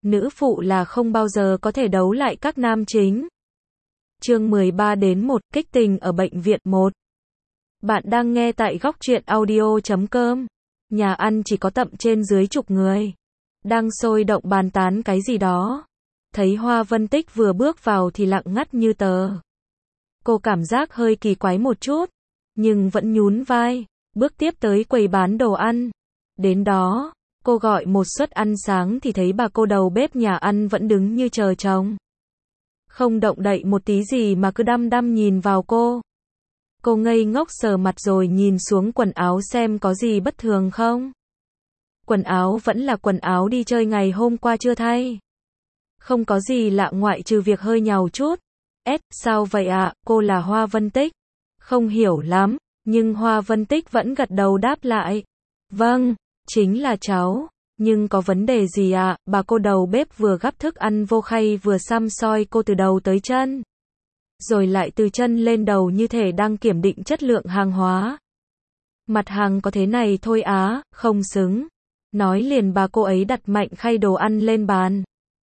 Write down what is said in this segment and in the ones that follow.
nữ phụ là không bao giờ có thể đấu lại các nam chính. Chương 13-1, kích tình ở bệnh viện 1. Bạn đang nghe tại góc truyện audio.com. Nhà ăn chỉ có tầm trên dưới chục người. Đang sôi động bàn tán cái gì đó. Thấy Hoa Vân Tích vừa bước vào thì lặng ngắt như tờ. Cô cảm giác hơi kỳ quái một chút, nhưng vẫn nhún vai, bước tiếp tới quầy bán đồ ăn. Đến đó, cô gọi một suất ăn sáng thì thấy bà cô đầu bếp nhà ăn vẫn đứng như chờ chồng. Không động đậy một tí gì mà cứ đăm đăm nhìn vào cô. Cô ngây ngốc sờ mặt rồi nhìn xuống quần áo xem có gì bất thường không. Quần áo vẫn là quần áo đi chơi ngày hôm qua chưa thay. Không có gì lạ ngoại trừ việc hơi nhàu chút. Sao vậy ạ, cô là Hoa Vân Tích? Không hiểu lắm, nhưng Hoa Vân Tích vẫn gật đầu đáp lại. Vâng, chính là cháu. Nhưng có vấn đề gì ạ? Bà cô đầu bếp vừa gắp thức ăn vô khay vừa săm soi cô từ đầu tới chân. Rồi lại từ chân lên đầu như thể đang kiểm định chất lượng hàng hóa. Mặt hàng có thế này thôi á, không xứng. Nói liền bà cô ấy đặt mạnh khay đồ ăn lên bàn.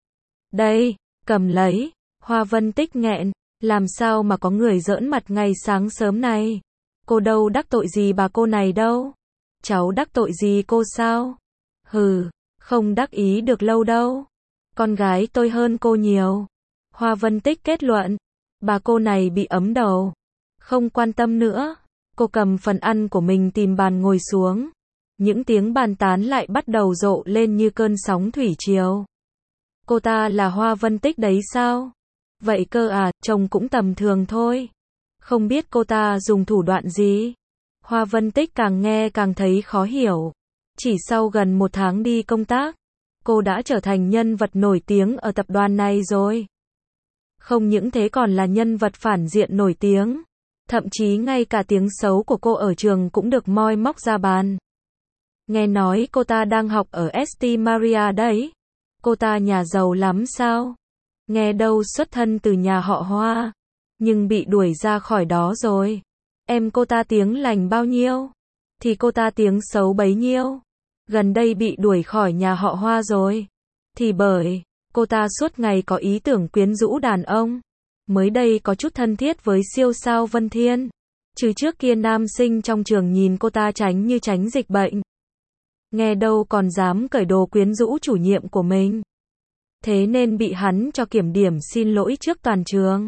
Đây, cầm lấy. Hoa Vân Tích nghẹn, làm sao mà có người giỡn mặt ngày sáng sớm này. Cô đâu đắc tội gì bà cô này đâu. Cháu đắc tội gì cô sao? Hừ, không đắc ý được lâu đâu. Con gái tôi hơn cô nhiều. Hoa Vân Tích kết luận. Bà cô này bị ấm đầu. Không quan tâm nữa. Cô cầm phần ăn của mình tìm bàn ngồi xuống. Những tiếng bàn tán lại bắt đầu rộ lên như cơn sóng thủy triều. Cô ta là Hoa Vân Tích đấy sao? Vậy cơ à, chồng cũng tầm thường thôi. Không biết cô ta dùng thủ đoạn gì? Hoa Vân Tích càng nghe càng thấy khó hiểu. Chỉ sau gần 1 tháng đi công tác, cô đã trở thành nhân vật nổi tiếng ở tập đoàn này rồi. Không những thế còn là nhân vật phản diện nổi tiếng. Thậm chí ngay cả tiếng xấu của cô ở trường cũng được moi móc ra bàn. Nghe nói cô ta đang học ở St. Maria đấy. Cô ta nhà giàu lắm sao? Nghe đâu xuất thân từ nhà họ Hoa. Nhưng bị đuổi ra khỏi đó rồi. Em cô ta tiếng lành bao nhiêu? Thì cô ta tiếng xấu bấy nhiêu. Gần đây bị đuổi khỏi nhà họ Hoa rồi. Thì bởi, cô ta suốt ngày có ý tưởng quyến rũ đàn ông. Mới đây có chút thân thiết với siêu sao Vân Thiên. Chứ trước kia nam sinh trong trường nhìn cô ta tránh như tránh dịch bệnh. Nghe đâu còn dám cởi đồ quyến rũ chủ nhiệm của mình. Thế nên bị hắn cho kiểm điểm xin lỗi trước toàn trường.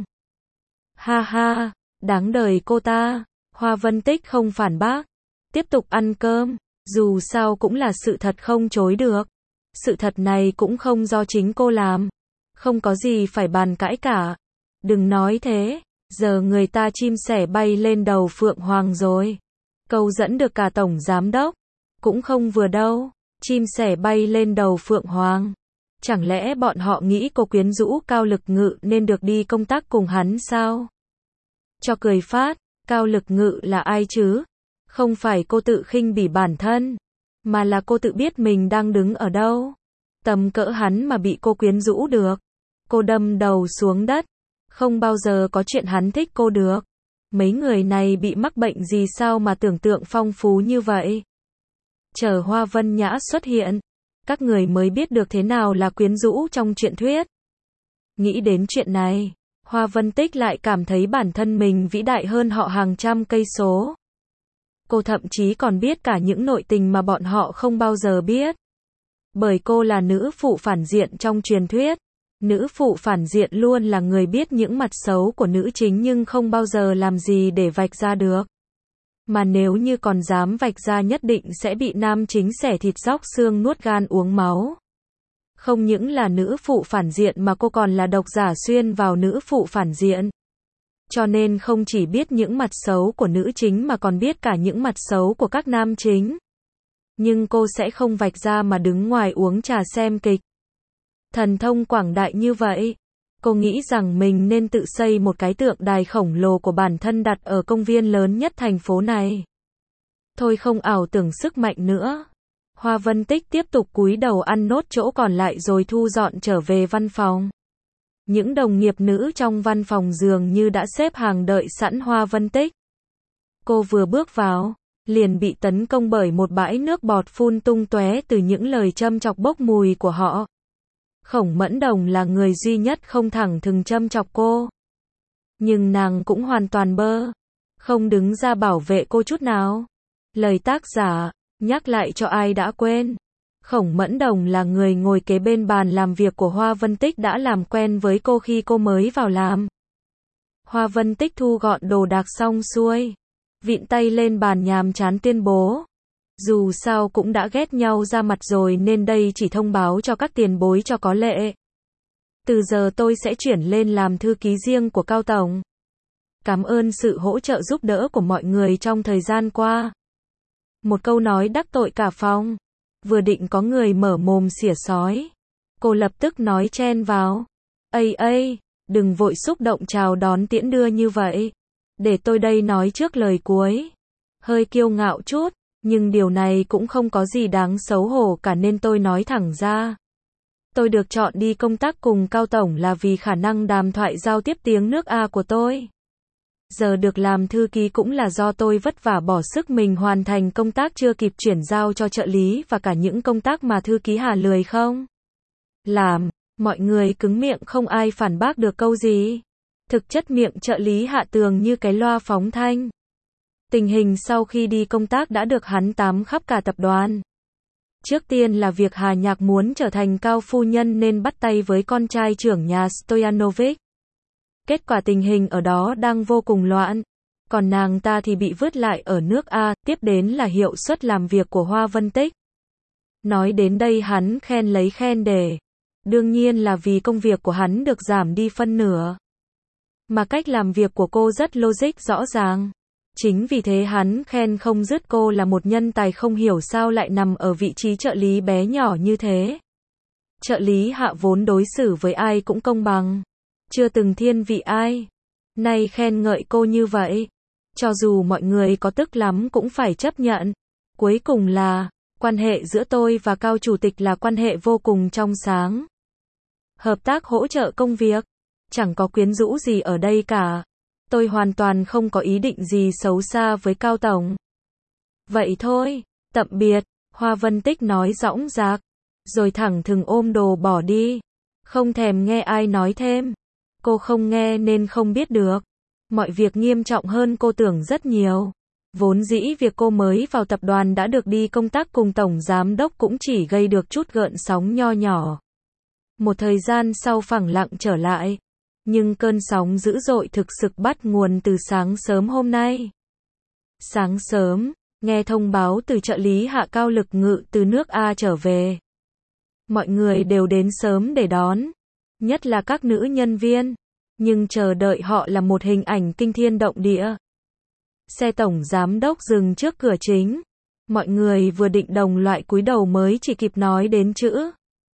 Ha ha, đáng đời cô ta. Hoa Vân Tích không phản bác. Tiếp tục ăn cơm. Dù sao cũng là sự thật không chối được. Sự thật này cũng không do chính cô làm. Không có gì phải bàn cãi cả. Đừng nói thế. Giờ người ta chim sẻ bay lên đầu phượng hoàng rồi. Câu dẫn được cả tổng giám đốc. Cũng không vừa đâu. Chim sẻ bay lên đầu phượng hoàng. Chẳng lẽ bọn họ nghĩ cô quyến rũ Cao Lực Ngự nên được đi công tác cùng hắn sao? Cho cười phát, Cao Lực Ngự là ai chứ? Không phải cô tự khinh bỉ bản thân, mà là cô tự biết mình đang đứng ở đâu. Tầm cỡ hắn mà bị cô quyến rũ được. Cô đâm đầu xuống đất. Không bao giờ có chuyện hắn thích cô được. Mấy người này bị mắc bệnh gì sao mà tưởng tượng phong phú như vậy? Chờ Hoa Vân Nhã xuất hiện, các người mới biết được thế nào là quyến rũ trong truyện thuyết. Nghĩ đến chuyện này, Hoa Vân Tích lại cảm thấy bản thân mình vĩ đại hơn họ hàng trăm cây số. Cô thậm chí còn biết cả những nội tình mà bọn họ không bao giờ biết. Bởi cô là nữ phụ phản diện trong truyền thuyết. Nữ phụ phản diện luôn là người biết những mặt xấu của nữ chính nhưng không bao giờ làm gì để vạch ra được. Mà nếu như còn dám vạch ra nhất định sẽ bị nam chính xẻ thịt róc xương nuốt gan uống máu. Không những là nữ phụ phản diện mà cô còn là độc giả xuyên vào nữ phụ phản diện. Cho nên không chỉ biết những mặt xấu của nữ chính mà còn biết cả những mặt xấu của các nam chính. Nhưng cô sẽ không vạch ra mà đứng ngoài uống trà xem kịch. Thần thông quảng đại như vậy. Cô nghĩ rằng mình nên tự xây một cái tượng đài khổng lồ của bản thân đặt ở công viên lớn nhất thành phố này. Thôi không ảo tưởng sức mạnh nữa. Hoa Vân Tích tiếp tục cúi đầu ăn nốt chỗ còn lại rồi thu dọn trở về văn phòng. Những đồng nghiệp nữ trong văn phòng dường như đã xếp hàng đợi sẵn Hoa Vân Tích. Cô vừa bước vào, liền bị tấn công bởi một bãi nước bọt phun tung tóe từ những lời châm chọc bốc mùi của họ. Khổng Mẫn Đồng là người duy nhất không thẳng thừng châm chọc cô. Nhưng nàng cũng hoàn toàn bơ, không đứng ra bảo vệ cô chút nào. Lời tác giả, nhắc lại cho ai đã quên. Khổng Mẫn Đồng là người ngồi kế bên bàn làm việc của Hoa Vân Tích đã làm quen với cô khi cô mới vào làm. Hoa Vân Tích thu gọn đồ đạc xong xuôi, vịn tay lên bàn nhàm chán tuyên bố. Dù sao cũng đã ghét nhau ra mặt rồi nên đây chỉ thông báo cho các tiền bối cho có lệ. Từ giờ tôi sẽ chuyển lên làm thư ký riêng của Cao Tổng. Cảm ơn sự hỗ trợ giúp đỡ của mọi người trong thời gian qua. Một câu nói đắc tội cả phòng. Vừa định có người mở mồm xỉa xói, cô lập tức nói chen vào. Ây, đừng vội xúc động chào đón tiễn đưa như vậy. Để tôi đây nói trước lời cuối. Hơi kiêu ngạo chút, nhưng điều này cũng không có gì đáng xấu hổ cả nên tôi nói thẳng ra. Tôi được chọn đi công tác cùng Cao Tổng là vì khả năng đàm thoại giao tiếp tiếng nước A của tôi. Giờ được làm thư ký cũng là do tôi vất vả bỏ sức mình hoàn thành công tác chưa kịp chuyển giao cho trợ lý và cả những công tác mà thư ký Hà lười không làm. Mọi người cứng miệng không ai phản bác được câu gì. Thực chất miệng trợ lý Hạ Tường như cái loa phóng thanh. Tình hình sau khi đi công tác đã được hắn tám khắp cả tập đoàn. Trước tiên là việc Hà Nhạc muốn trở thành cao phu nhân nên bắt tay với con trai trưởng nhà Stoyanovich. Kết quả tình hình ở đó đang vô cùng loạn. Còn nàng ta thì bị vứt lại ở nước A, tiếp đến là hiệu suất làm việc của Hoa Vân Tích. Nói đến đây hắn khen lấy khen để. Đương nhiên là vì công việc của hắn được giảm đi phân nửa. Mà cách làm việc của cô rất logic rõ ràng. Chính vì thế hắn khen không dứt cô là một nhân tài không hiểu sao lại nằm ở vị trí trợ lý bé nhỏ như thế. Trợ lý Hạ vốn đối xử với ai cũng công bằng. Chưa từng thiên vị ai. Nay khen ngợi cô như vậy. Cho dù mọi người có tức lắm cũng phải chấp nhận. Cuối cùng là, quan hệ giữa tôi và Cao Chủ tịch là quan hệ vô cùng trong sáng. Hợp tác hỗ trợ công việc. Chẳng có quyến rũ gì ở đây cả. Tôi hoàn toàn không có ý định gì xấu xa với Cao Tổng. Vậy thôi, tạm biệt, Hoa Vân Tích nói dõng dạc. Rồi thẳng thừng ôm đồ bỏ đi. Không thèm nghe ai nói thêm. Cô không nghe nên không biết được. Mọi việc nghiêm trọng hơn cô tưởng rất nhiều. Vốn dĩ việc cô mới vào tập đoàn đã được đi công tác cùng Tổng Giám Đốc cũng chỉ gây được chút gợn sóng nho nhỏ. Một thời gian sau phẳng lặng trở lại. Nhưng cơn sóng dữ dội thực sự bắt nguồn từ sáng sớm hôm nay. Sáng sớm, nghe thông báo từ trợ lý Hạ Cao Lực Ngự từ nước A trở về. Mọi người đều đến sớm để đón. Nhất là các nữ nhân viên. Nhưng chờ đợi họ là một hình ảnh kinh thiên động địa. Xe Tổng Giám Đốc dừng trước cửa chính. Mọi người vừa định đồng loại cúi đầu mới chỉ kịp nói đến chữ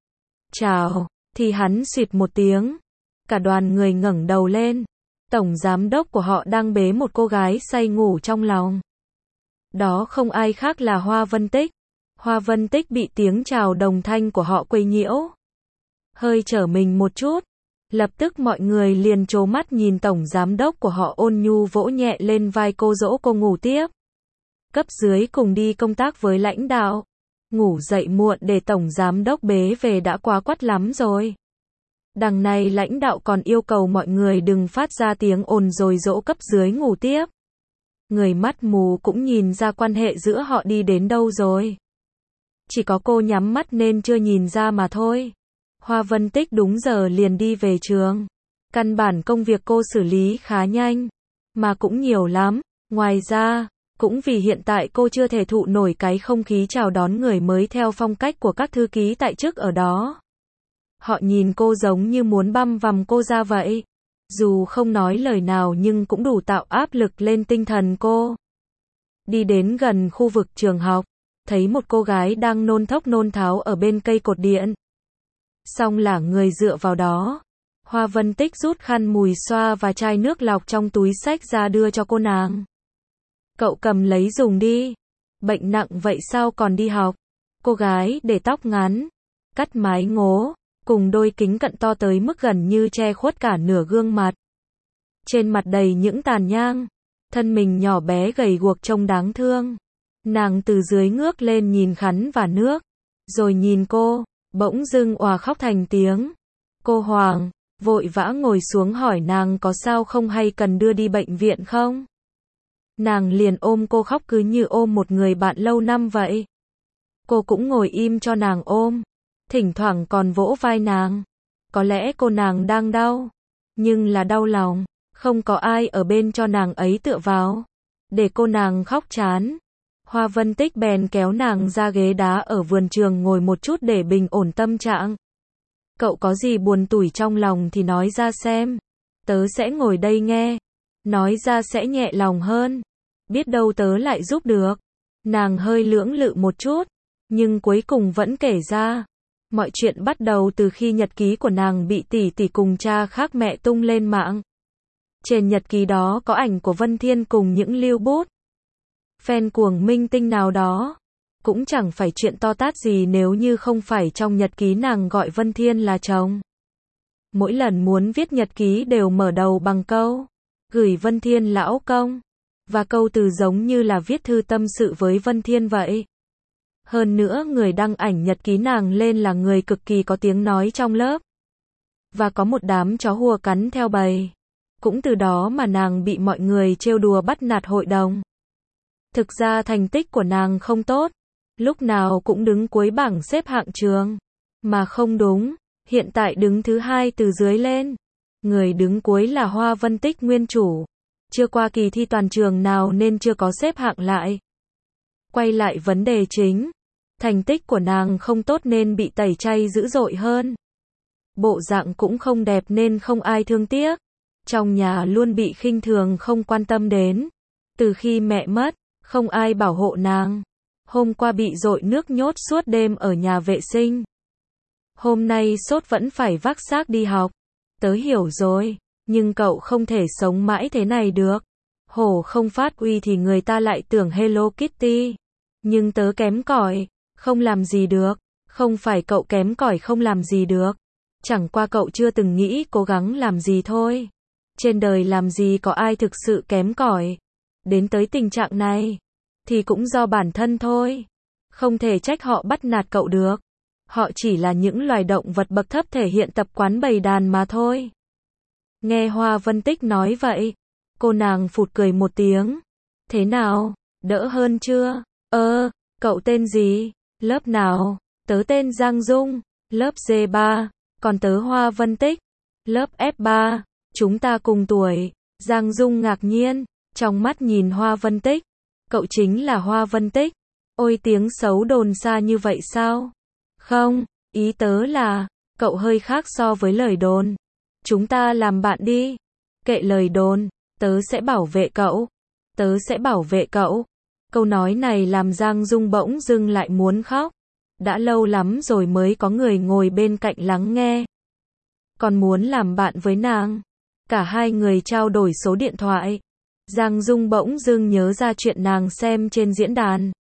chào, thì hắn xuyệt một tiếng. Cả đoàn người ngẩng đầu lên. Tổng Giám Đốc của họ đang bế một cô gái say ngủ trong lòng. Đó không ai khác là Hoa Vân Tích. Hoa Vân Tích bị tiếng chào đồng thanh của họ quấy nhiễu. Hơi trở mình một chút. Lập tức mọi người liền trố mắt nhìn Tổng Giám Đốc của họ ôn nhu vỗ nhẹ lên vai cô dỗ cô ngủ tiếp. Cấp dưới cùng đi công tác với lãnh đạo. Ngủ dậy muộn để Tổng Giám Đốc bế về đã quá quắt lắm rồi. Đằng này lãnh đạo còn yêu cầu mọi người đừng phát ra tiếng ồn rồi dỗ cấp dưới ngủ tiếp. Người mắt mù cũng nhìn ra quan hệ giữa họ đi đến đâu rồi. Chỉ có cô nhắm mắt nên chưa nhìn ra mà thôi. Hoa Vân Tích đúng giờ liền đi về trường. Căn bản công việc cô xử lý khá nhanh, mà cũng nhiều lắm. Ngoài ra, cũng vì hiện tại cô chưa thể thụ nổi cái không khí chào đón người mới theo phong cách của các thư ký tại chức ở đó. Họ nhìn cô giống như muốn băm vằm cô ra vậy. Dù không nói lời nào nhưng cũng đủ tạo áp lực lên tinh thần cô. Đi đến gần khu vực trường học, thấy một cô gái đang nôn thốc nôn tháo ở bên cây cột điện. Xong là người dựa vào đó. Hoa Vân Tích rút khăn mùi xoa và chai nước lọc trong túi xách ra đưa cho cô nàng. Cậu cầm lấy dùng đi. Bệnh nặng vậy sao còn đi học? Cô gái để tóc ngắn, cắt mái ngố, cùng đôi kính cận to tới mức gần như che khuất cả nửa gương mặt. Trên mặt đầy những tàn nhang, thân mình nhỏ bé gầy guộc trông đáng thương. Nàng từ dưới ngước lên nhìn khăn và nước, rồi nhìn cô, Bỗng dưng òa khóc thành tiếng. Cô hoảng, vội vã ngồi xuống hỏi nàng có sao không hay cần đưa đi bệnh viện không? Nàng liền ôm cô khóc cứ như ôm một người bạn lâu năm vậy. Cô cũng ngồi im cho nàng ôm, thỉnh thoảng còn vỗ vai nàng. Có lẽ cô nàng đang đau, nhưng là đau lòng, không có ai ở bên cho nàng ấy tựa vào, để cô nàng khóc chán. Hoa Vân Tích bèn kéo nàng ra ghế đá ở vườn trường ngồi một chút để bình ổn tâm trạng. Cậu có gì buồn tủi trong lòng thì nói ra xem, tớ sẽ ngồi đây nghe, nói ra sẽ nhẹ lòng hơn, biết đâu tớ lại giúp được. Nàng hơi lưỡng lự một chút, nhưng cuối cùng vẫn kể ra. Mọi chuyện bắt đầu từ khi nhật ký của nàng bị tỷ tỷ cùng cha khác mẹ tung lên mạng. Trên nhật ký đó có ảnh của Vân Thiên cùng những lưu bút. Fan cuồng minh tinh nào đó. Cũng chẳng phải chuyện to tát gì nếu như không phải trong nhật ký nàng gọi Vân Thiên là chồng. Mỗi lần muốn viết nhật ký đều mở đầu bằng câu gửi Vân Thiên lão công. Và câu từ giống như là viết thư tâm sự với Vân Thiên vậy. Hơn nữa người đăng ảnh nhật ký nàng lên là người cực kỳ có tiếng nói trong lớp. Và có một đám chó hùa cắn theo bầy. Cũng từ đó mà nàng bị mọi người trêu đùa bắt nạt hội đồng. Thực ra thành tích của nàng không tốt. Lúc nào cũng đứng cuối bảng xếp hạng trường. Mà không đúng, hiện tại đứng thứ 2 từ dưới lên. Người đứng cuối là Hoa Vân Tích nguyên chủ. Chưa qua kỳ thi toàn trường nào nên chưa có xếp hạng lại. Quay lại vấn đề chính. Thành tích của nàng không tốt nên bị tẩy chay dữ dội hơn. Bộ dạng cũng không đẹp nên không ai thương tiếc. Trong nhà luôn bị khinh thường không quan tâm đến. Từ khi mẹ mất, không ai bảo hộ nàng. Hôm qua bị dội nước nhốt suốt đêm ở nhà vệ sinh. Hôm nay sốt vẫn phải vác xác đi học. Tớ hiểu rồi, nhưng cậu không thể sống mãi thế này được. Hổ không phát uy thì người ta lại tưởng Hello Kitty. Nhưng tớ kém cỏi, không làm gì được. Không phải cậu kém cỏi không làm gì được. Chẳng qua cậu chưa từng nghĩ cố gắng làm gì thôi. Trên đời làm gì có ai thực sự kém cỏi. Đến tới tình trạng này, thì cũng do bản thân thôi. Không thể trách họ bắt nạt cậu được. Họ chỉ là những loài động vật bậc thấp thể hiện tập quán bầy đàn mà thôi. Nghe Hoa Vân Tích nói vậy, cô nàng phụt cười một tiếng. Thế nào, đỡ hơn chưa? Cậu tên gì? Lớp nào? Tớ tên Giang Dung, lớp G3, còn tớ Hoa Vân Tích, lớp F3, chúng ta cùng tuổi. Giang Dung ngạc nhiên, trong mắt nhìn Hoa Vân Tích. Cậu chính là Hoa Vân Tích. Ôi tiếng xấu đồn xa như vậy sao? Không, ý tớ là, cậu hơi khác so với lời đồn. Chúng ta làm bạn đi. Kệ lời đồn, tớ sẽ bảo vệ cậu. Tớ sẽ bảo vệ cậu. Câu nói này làm Giang Dung bỗng dưng lại muốn khóc. Đã lâu lắm rồi mới có người ngồi bên cạnh lắng nghe. Còn muốn làm bạn với nàng. Cả hai người trao đổi số điện thoại. Giang Dung bỗng dưng nhớ ra chuyện nàng xem trên diễn đàn.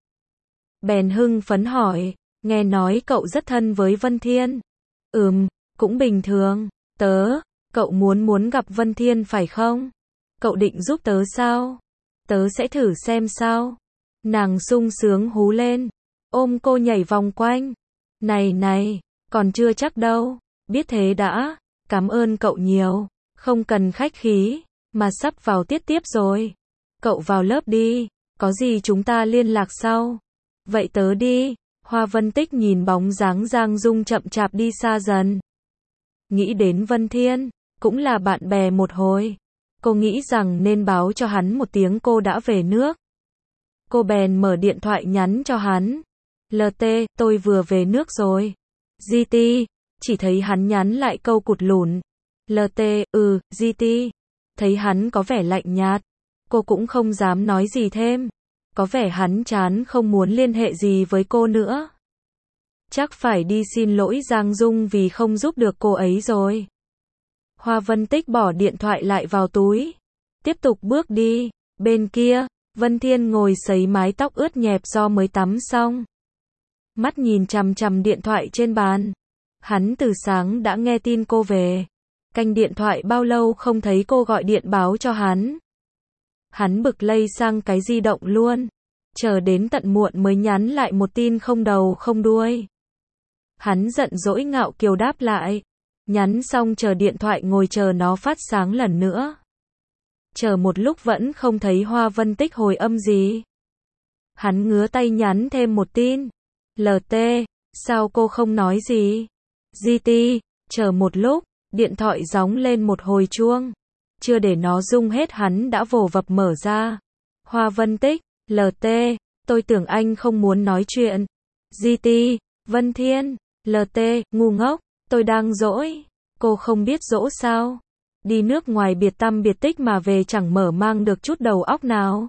Bèn hưng phấn hỏi, nghe nói cậu rất thân với Vân Thiên. Cũng bình thường. Cậu muốn gặp Vân Thiên phải không? Cậu định giúp tớ sao? Tớ sẽ thử xem sao. Nàng sung sướng hú lên, ôm cô nhảy vòng quanh. Này, còn chưa chắc đâu. Biết thế đã, cảm ơn cậu nhiều. Không cần khách khí, mà sắp vào tiết tiếp rồi. Cậu vào lớp đi, có gì chúng ta liên lạc sau. Vậy tớ đi. Hoa Vân Tích nhìn bóng dáng Giang Dung chậm chạp đi xa dần. Nghĩ đến Vân Thiên, cũng là bạn bè một hồi. Cô nghĩ rằng nên báo cho hắn một tiếng cô đã về nước. Cô bèn mở điện thoại nhắn cho hắn. LT, tôi vừa về nước rồi. GT, chỉ thấy hắn nhắn lại câu cụt lủn. LT, GT. Thấy hắn có vẻ lạnh nhạt. Cô cũng không dám nói gì thêm. Có vẻ hắn chán không muốn liên hệ gì với cô nữa. Chắc phải đi xin lỗi Giang Dung vì không giúp được cô ấy rồi. Hoa Vân Tích bỏ điện thoại lại vào túi. Tiếp tục bước đi. Bên kia, Vân Thiên ngồi sấy mái tóc ướt nhẹp do mới tắm xong. Mắt nhìn chằm chằm điện thoại trên bàn. Hắn từ sáng đã nghe tin cô về. Canh điện thoại bao lâu không thấy cô gọi điện báo cho hắn. Hắn bực lây sang cái di động luôn. Chờ đến tận muộn mới nhắn lại một tin không đầu không đuôi. Hắn giận dỗi ngạo kiều đáp lại. Nhắn xong chờ điện thoại ngồi chờ nó phát sáng lần nữa. Chờ một lúc vẫn không thấy Hoa Vân Tích hồi âm gì. Hắn ngứa tay nhắn thêm một tin. LT, sao cô không nói gì? GT, chờ một lúc, điện thoại gióng lên một hồi chuông. Chưa để nó rung hết hắn đã vồ vập mở ra. Hoa Vân Tích, LT, tôi tưởng anh không muốn nói chuyện. GT, Vân Thiên, LT, ngu ngốc, tôi đang dỗi. Cô không biết dỗ sao? Đi nước ngoài biệt tăm biệt tích mà về chẳng mở mang được chút đầu óc nào.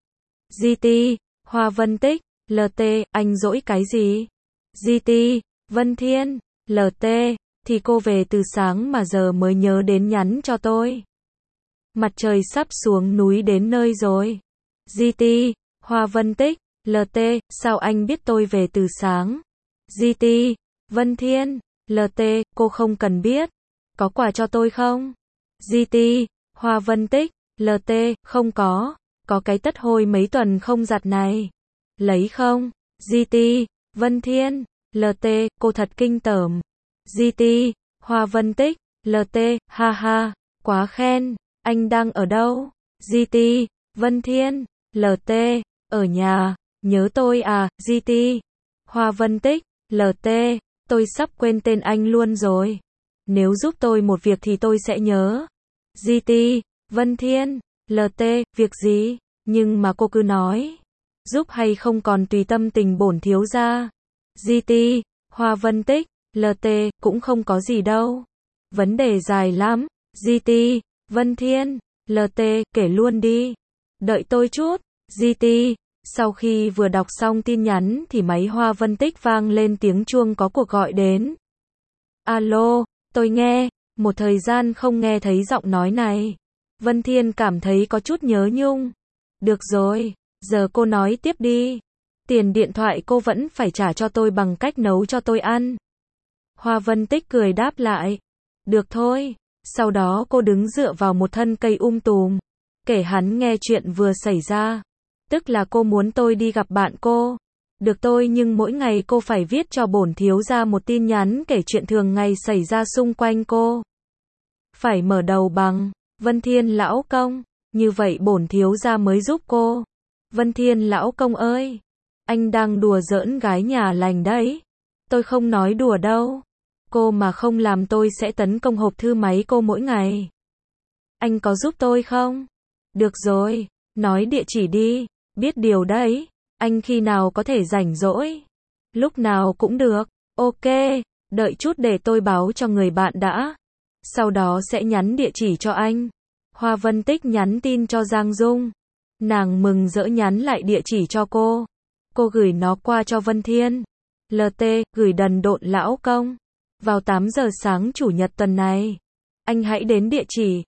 GT, Hoa Vân Tích, LT, anh dỗi cái gì? GT, Vân Thiên, LT, thì cô về từ sáng mà giờ mới nhớ đến nhắn cho tôi. Mặt trời sắp xuống núi đến nơi rồi. GT, Hoa Vân Tích, LT, sao anh biết tôi về từ sáng? GT, Vân Thiên, LT, cô không cần biết. Có quà cho tôi không? GT, Hoa Vân Tích, LT, không có. Có cái tất hôi mấy tuần không giặt này. Lấy không? GT, Vân Thiên, LT, cô thật kinh tởm. GT, Hoa Vân Tích, LT, ha ha, quá khen. Anh đang ở đâu? GT, Vân Thiên, LT, ở nhà. Nhớ tôi à? GT, Hoa Vân Tích, LT, tôi sắp quên tên anh luôn rồi. Nếu giúp tôi một việc thì tôi sẽ nhớ. GT, Vân Thiên, LT, việc gì? Nhưng mà cô cứ nói. Giúp hay không còn tùy tâm tình bổn thiếu gia. GT, Hoa Vân Tích, LT, cũng không có gì đâu. Vấn đề dài lắm. GT, Vân Thiên, LT, kể luôn đi. Đợi tôi chút. GT, sau khi vừa đọc xong tin nhắn thì máy Hoa Vân Tích vang lên tiếng chuông có cuộc gọi đến. Alo, tôi nghe. Một thời gian không nghe thấy giọng nói này. Vân Thiên cảm thấy có chút nhớ nhung. Được rồi, giờ cô nói tiếp đi. Tiền điện thoại cô vẫn phải trả cho tôi bằng cách nấu cho tôi ăn. Hoa Vân Tích cười đáp lại. Được thôi. Sau đó cô đứng dựa vào một thân cây tùm. Kể hắn nghe chuyện vừa xảy ra. Tức là cô muốn tôi đi gặp bạn cô. Được tôi, nhưng mỗi ngày cô phải viết cho bổn thiếu gia một tin nhắn kể chuyện thường ngày xảy ra xung quanh cô. Phải mở đầu bằng Vân Thiên lão công. Như vậy bổn thiếu gia mới giúp cô. Vân Thiên lão công ơi, anh đang đùa giỡn gái nhà lành đấy. Tôi không nói đùa đâu. Cô mà không làm tôi sẽ tấn công hộp thư máy cô mỗi ngày. Anh có giúp tôi không? Được rồi, nói địa chỉ đi. Biết điều đấy. Anh khi nào có thể rảnh rỗi? Lúc nào cũng được. Ok, đợi chút để tôi báo cho người bạn đã. Sau đó sẽ nhắn địa chỉ cho anh. Hoa Vân Tích nhắn tin cho Giang Dung. Nàng mừng rỡ nhắn lại địa chỉ cho cô. Cô gửi nó qua cho Vân Thiên. LT, gửi đần độn lão công. Vào 8 giờ sáng chủ nhật tuần này. Anh hãy đến địa chỉ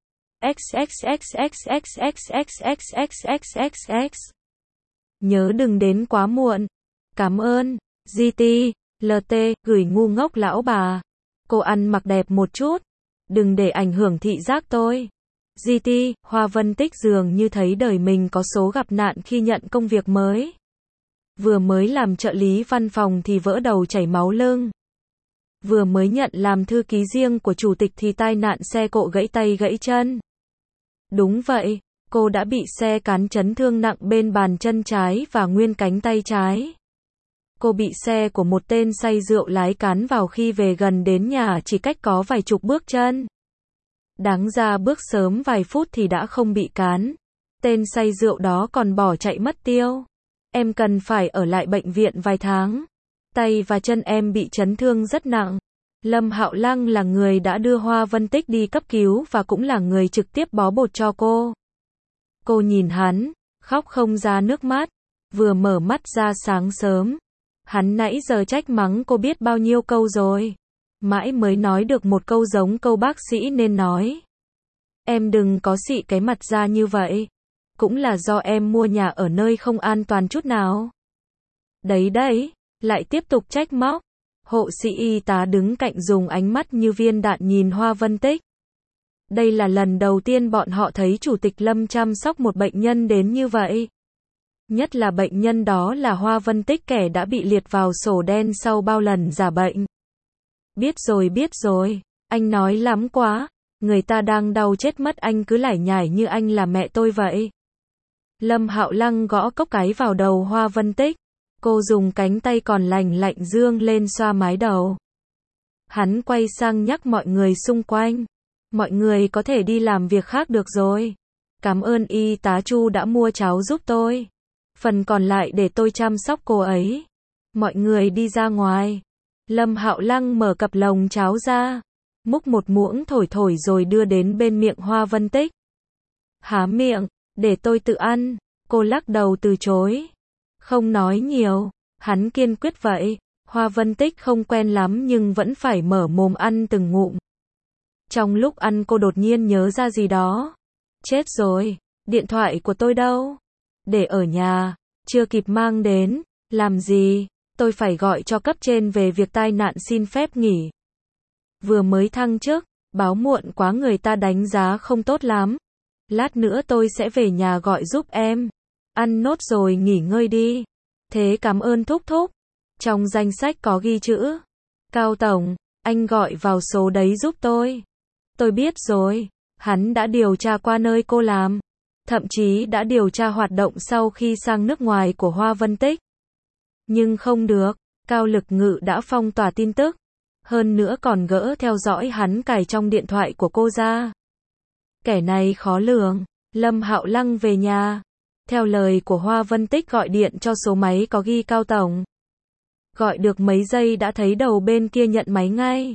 XXXXXXXXXXXXX. Nhớ đừng đến quá muộn. Cảm ơn. GT, LT, gửi ngu ngốc lão bà. Cô ăn mặc đẹp một chút. Đừng để ảnh hưởng thị giác tôi. GT, Hoa Vân Tích dường như thấy đời mình có số gặp nạn khi nhận công việc mới. Vừa mới làm trợ lý văn phòng thì vỡ đầu chảy máu lưng. Vừa mới nhận làm thư ký riêng của chủ tịch thì tai nạn xe cộ gãy tay gãy chân. Đúng vậy, cô đã bị xe cán chấn thương nặng bên bàn chân trái và nguyên cánh tay trái. Cô bị xe của một tên say rượu lái cán vào khi về gần đến nhà chỉ cách có vài chục bước chân. Đáng ra bước sớm vài phút thì đã không bị cán. Tên say rượu đó còn bỏ chạy mất tiêu. Em cần phải ở lại bệnh viện vài tháng. Tay và chân em bị chấn thương rất nặng. Lâm Hạo Lăng là người đã đưa Hoa Vân Tích đi cấp cứu và cũng là người trực tiếp bó bột cho cô. Cô nhìn hắn, khóc không ra nước mắt. Vừa mở mắt ra sáng sớm. Hắn nãy giờ trách mắng cô biết bao nhiêu câu rồi. Mãi mới nói được một câu giống câu bác sĩ nên nói. Em đừng có xị cái mặt ra như vậy. Cũng là do em mua nhà ở nơi không an toàn chút nào. Đấy đấy, lại tiếp tục trách móc. Hộ sĩ y tá đứng cạnh dùng ánh mắt như viên đạn nhìn Hoa Vân Tích. Đây là lần đầu tiên bọn họ thấy Chủ tịch Lâm chăm sóc một bệnh nhân đến như vậy. Nhất là bệnh nhân đó là Hoa Vân Tích, kẻ đã bị liệt vào sổ đen sau bao lần giả bệnh. Biết rồi, anh nói lắm quá, người ta đang đau chết mất anh cứ lải nhải như anh là mẹ tôi vậy. Lâm Hạo Lăng gõ cốc cái vào đầu Hoa Vân Tích, cô dùng cánh tay còn lành lạnh dương lên xoa mái đầu. Hắn quay sang nhắc mọi người xung quanh, mọi người có thể đi làm việc khác được rồi. Cảm ơn y tá Chu đã mua cháo giúp tôi. Phần còn lại để tôi chăm sóc cô ấy. Mọi người đi ra ngoài. Lâm Hạo Lăng mở cặp lồng cháo ra, múc một muỗng thổi thổi rồi đưa đến bên miệng Hoa Vân Tích. Há miệng, để tôi tự ăn. Cô lắc đầu từ chối. Không nói nhiều, hắn kiên quyết vậy. Hoa Vân Tích không quen lắm nhưng vẫn phải mở mồm ăn từng ngụm. Trong lúc ăn cô đột nhiên nhớ ra gì đó. Chết rồi, điện thoại của tôi đâu? Để ở nhà, chưa kịp mang đến. Làm gì? Tôi phải gọi cho cấp trên về việc tai nạn xin phép nghỉ. Vừa mới thăng chức, báo muộn quá người ta đánh giá không tốt lắm. Lát nữa tôi sẽ về nhà gọi giúp em. Ăn nốt rồi nghỉ ngơi đi. Thế cảm ơn thúc thúc. Trong danh sách có ghi chữ Cao Tổng, anh gọi vào số đấy giúp tôi. Tôi biết rồi, hắn đã điều tra qua nơi cô làm. Thậm chí đã điều tra hoạt động sau khi sang nước ngoài của Hoa Vân Tích. Nhưng không được, Cao Lực Ngự đã phong tỏa tin tức. Hơn nữa còn gỡ theo dõi hắn cài trong điện thoại của cô ra. Kẻ này khó lường. Lâm Hạo Lăng về nhà. Theo lời của Hoa Vân Tích gọi điện cho số máy có ghi Cao Tổng. Gọi được mấy giây đã thấy đầu bên kia nhận máy ngay.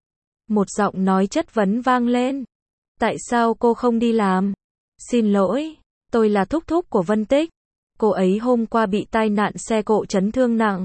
Một giọng nói chất vấn vang lên. Tại sao cô không đi làm? Xin lỗi, tôi là thúc thúc của Vân Tích. Cô ấy hôm qua bị tai nạn xe cộ chấn thương nặng.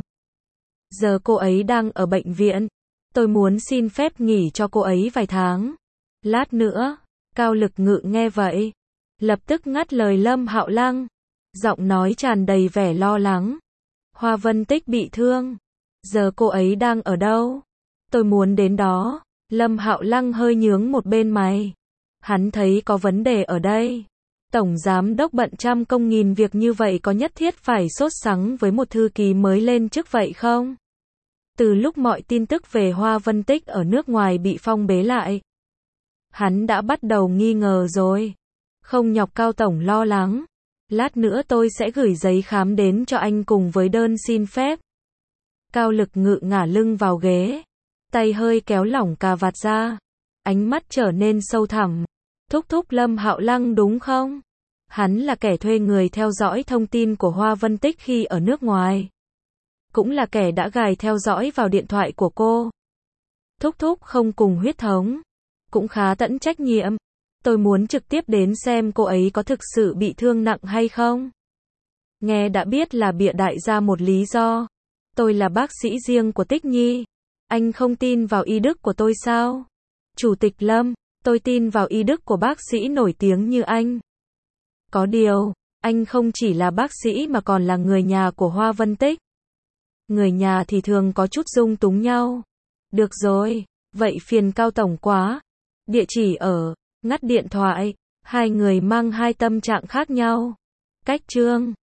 Giờ cô ấy đang ở bệnh viện. Tôi muốn xin phép nghỉ cho cô ấy vài tháng. Lát nữa, Cao Lực Ngự nghe vậy, lập tức ngắt lời Lâm Hạo Lăng. Giọng nói tràn đầy vẻ lo lắng. Hoa Vân Tích bị thương. Giờ cô ấy đang ở đâu? Tôi muốn đến đó. Lâm Hạo Lăng hơi nhướng một bên mày. Hắn thấy có vấn đề ở đây. Tổng giám đốc bận trăm công nghìn việc như vậy có nhất thiết phải sốt sắng với một thư ký mới lên chức vậy không? Từ lúc mọi tin tức về Hoa Vân Tích ở nước ngoài bị phong bế lại, hắn đã bắt đầu nghi ngờ rồi. Không nhọc Cao Tổng lo lắng. Lát nữa tôi sẽ gửi giấy khám đến cho anh cùng với đơn xin phép. Cao Lực Ngự ngả lưng vào ghế, tay hơi kéo lỏng cà vạt ra, ánh mắt trở nên sâu thẳm. Thúc thúc Lâm Hạo Lăng đúng không? Hắn là kẻ thuê người theo dõi thông tin của Hoa Vân Tích khi ở nước ngoài. Cũng là kẻ đã gài theo dõi vào điện thoại của cô. Thúc thúc không cùng huyết thống, cũng khá tẫn trách nhiệm. Tôi muốn trực tiếp đến xem cô ấy có thực sự bị thương nặng hay không. Nghe đã biết là bịa đại ra một lý do. Tôi là bác sĩ riêng của Tích Nhi. Anh không tin vào y đức của tôi sao? Chủ tịch Lâm, tôi tin vào y đức của bác sĩ nổi tiếng như anh. Có điều, anh không chỉ là bác sĩ mà còn là người nhà của Hoa Vân Tích. Người nhà thì thường có chút dung túng nhau. Được rồi, vậy phiền Cao Tổng quá. Địa chỉ ở, ngắt điện thoại. Hai người mang hai tâm trạng khác nhau. Cách chương